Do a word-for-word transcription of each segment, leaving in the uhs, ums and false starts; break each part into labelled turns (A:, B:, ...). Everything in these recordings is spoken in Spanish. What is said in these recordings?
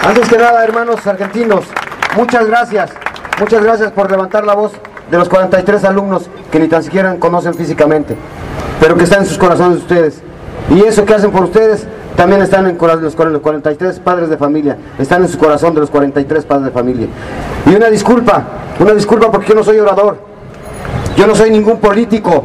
A: Antes que nada, hermanos argentinos, muchas gracias, muchas gracias por levantar la voz de los cuarenta y tres alumnos que ni tan siquiera conocen físicamente, pero que están en sus corazones de ustedes. Y eso que hacen por ustedes, también están en los cuarenta y tres padres de familia, están en su corazón de los cuarenta y tres padres de familia. Y una disculpa, una disculpa porque yo no soy orador, yo no soy ningún político,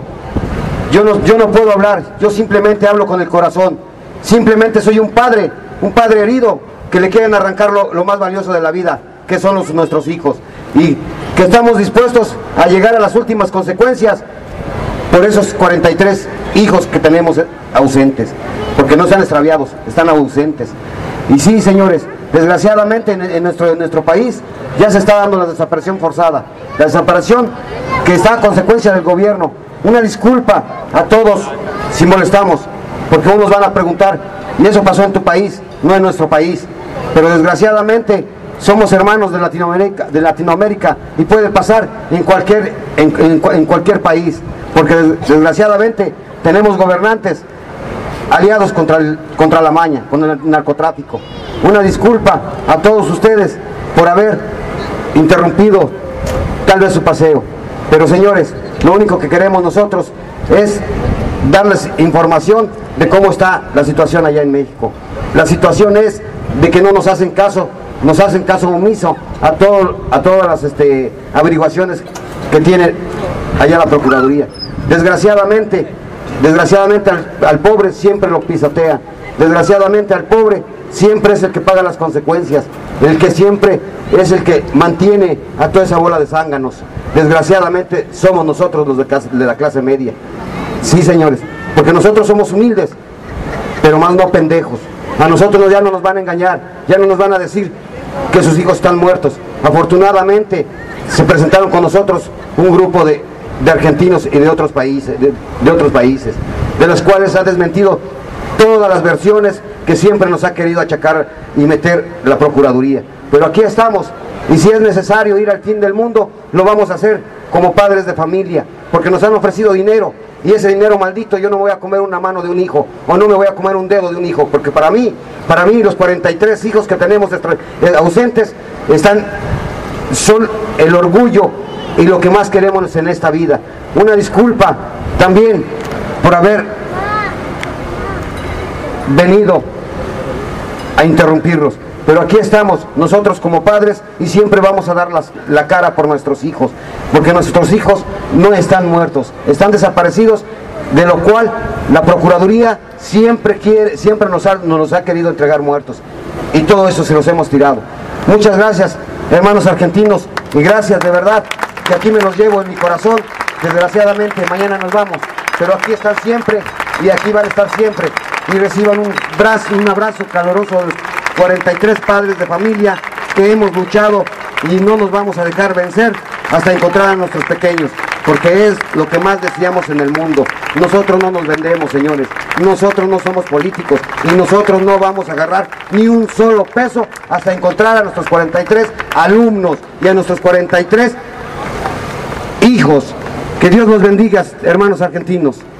A: yo no, yo no puedo hablar, yo simplemente hablo con el corazón, simplemente soy un padre, un padre herido, que le quieren arrancar lo, lo más valioso de la vida, que son los, nuestros hijos, y que estamos dispuestos a llegar a las últimas consecuencias por esos cuarenta y tres hijos que tenemos ausentes, porque no están extraviados, están ausentes. Y sí, señores, desgraciadamente en, en, nuestro, en nuestro país ya se está dando la desaparición forzada, la desaparición que está a consecuencia del gobierno. Una disculpa a todos si molestamos, porque unos van a preguntar, y eso pasó en tu país, no en nuestro país, pero desgraciadamente somos hermanos de Latinoamérica, de Latinoamérica y puede pasar en cualquier, en, en, en cualquier país, porque desgraciadamente tenemos gobernantes aliados contra, el, contra la maña, con el narcotráfico. Una disculpa a todos ustedes por haber interrumpido tal vez su paseo, pero señores, lo único que queremos nosotros es darles información de cómo está la situación allá en México. La situación es de que no nos hacen caso, nos hacen caso omiso a, todo, a todas las este, averiguaciones que tiene allá la Procuraduría. Desgraciadamente, desgraciadamente al, al pobre siempre lo pisotea, desgraciadamente al pobre siempre es el que paga las consecuencias, el que siempre es el que mantiene a toda esa bola de zánganos. Desgraciadamente somos nosotros los de, clase, de la clase media. Sí, señores, porque nosotros somos humildes, pero más no pendejos. A nosotros ya no nos van a engañar, ya no nos van a decir que sus hijos están muertos. Afortunadamente se presentaron con nosotros un grupo de, de argentinos y de otros países, de, de otros países, de los cuales ha desmentido todas las versiones que siempre nos ha querido achacar y meter la Procuraduría. Pero aquí estamos, y si es necesario ir al fin del mundo, lo vamos a hacer como padres de familia, porque nos han ofrecido dinero, y ese dinero maldito yo no me voy a comer una mano de un hijo, o no me voy a comer un dedo de un hijo, porque para mí, para mí los cuarenta y tres hijos que tenemos ausentes están, son el orgullo y lo que más queremos en esta vida. Una disculpa también por haber venido a interrumpirlos, pero aquí estamos nosotros como padres y siempre vamos a dar las, la cara por nuestros hijos, porque nuestros hijos no están muertos, están desaparecidos, de lo cual la Procuraduría siempre quiere, siempre nos ha, nos ha querido entregar muertos, y todo eso se los hemos tirado. Muchas gracias, hermanos argentinos, y gracias de verdad, que aquí me los llevo en mi corazón. Desgraciadamente mañana nos vamos, pero aquí están siempre y aquí van a estar siempre, y reciban un abrazo, un abrazo caloroso de los cuarenta y tres padres de familia que hemos luchado y no nos vamos a dejar vencer hasta encontrar a nuestros pequeños, porque es lo que más deseamos en el mundo. Nosotros no nos vendemos, señores, nosotros no somos políticos y nosotros no vamos a agarrar ni un solo peso hasta encontrar a nuestros cuarenta y tres alumnos y a nuestros cuarenta y tres hijos. Que Dios los bendiga, hermanos argentinos.